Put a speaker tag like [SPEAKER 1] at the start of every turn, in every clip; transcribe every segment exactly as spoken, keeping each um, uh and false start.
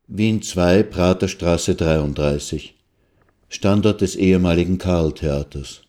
[SPEAKER 1] Wien zwei, Praterstraße dreiunddreißig, Standort des ehemaligen Karl-Theaters.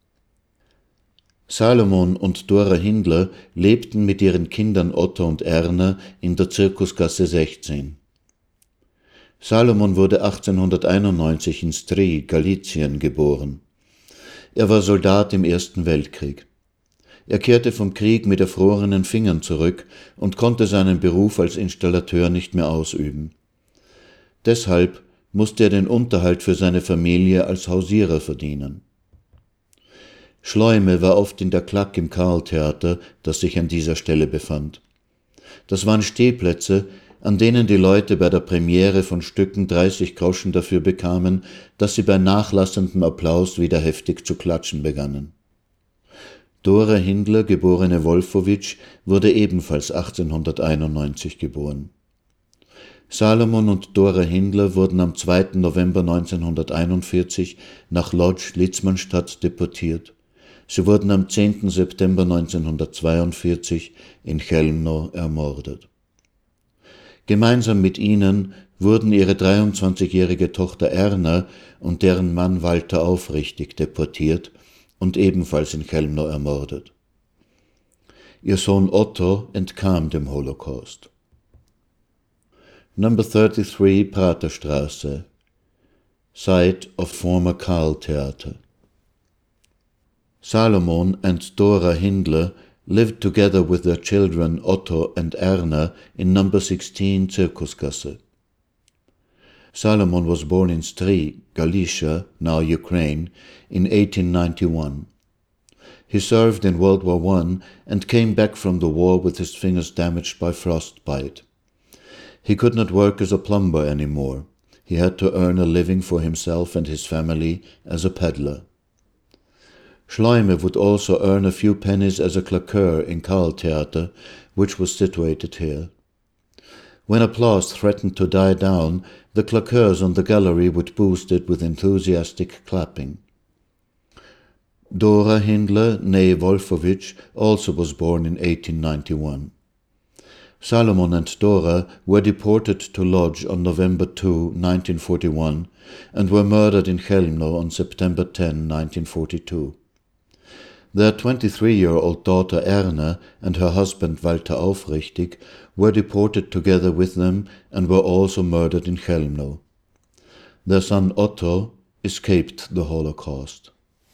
[SPEAKER 1] Salomon und Dora Hindler lebten mit ihren Kindern Otto und Erna in der Zirkusgasse sechzehn. Salomon wurde achtzehnhunderteinundneunzig in Stry, Galizien, geboren. Er war Soldat im Ersten Weltkrieg. Er kehrte vom Krieg mit erfrorenen Fingern zurück und konnte seinen Beruf als Installateur nicht mehr ausüben. Deshalb musste er den Unterhalt für seine Familie als Hausierer verdienen. Schleume war oft in der Klack im Karl-Theater, das sich an dieser Stelle befand. Das waren Stehplätze, an denen die Leute bei der Premiere von Stücken dreißig Groschen dafür bekamen, dass sie bei nachlassendem Applaus wieder heftig zu klatschen begannen. Dora Hindler, geborene Wolfowitsch, wurde ebenfalls achtzehnhunderteinundneunzig geboren. Salomon und Dora Hindler wurden am zweiten November neunzehnhunderteinundvierzig nach Lodz, Litzmannstadt, deportiert. Sie wurden am zehnten September neunzehnhundertzweiundvierzig in Chelmno ermordet. Gemeinsam mit ihnen wurden ihre dreiundzwanzigjährige Tochter Erna und deren Mann Walter Aufrichtig deportiert und ebenfalls in Chelmno ermordet. Ihr Sohn Otto entkam dem Holocaust. Number thirty-three, Praterstraße, site of former Karl Theater. Salomon and Dora Hindler lived together with their children Otto and Erna in number sixteen Zirkusgasse. Salomon was born in Stry, Galicia, now Ukraine, in eighteen ninety-one. He served in World War One and came back from the war with his fingers damaged by frostbite. He could not work as a plumber anymore. He had to earn a living for himself and his family as a peddler. Schleume would also earn a few pennies as a claqueur in Karl Theater, which was situated here. When applause threatened to die down, the claqueurs on the gallery would boost it with enthusiastic clapping. Dora Hindler, née Wolfowitsch, also was born in eighteen ninety-one. Salomon and Dora were deported to Lodz on November second, nineteen forty-one, and were murdered in Chelmno on September tenth, nineteen forty-two. Their twenty-three-year-old daughter Erna and her husband Walter Aufrichtig were deported together with them and were also murdered in Chelmno. Their son Otto escaped the Holocaust.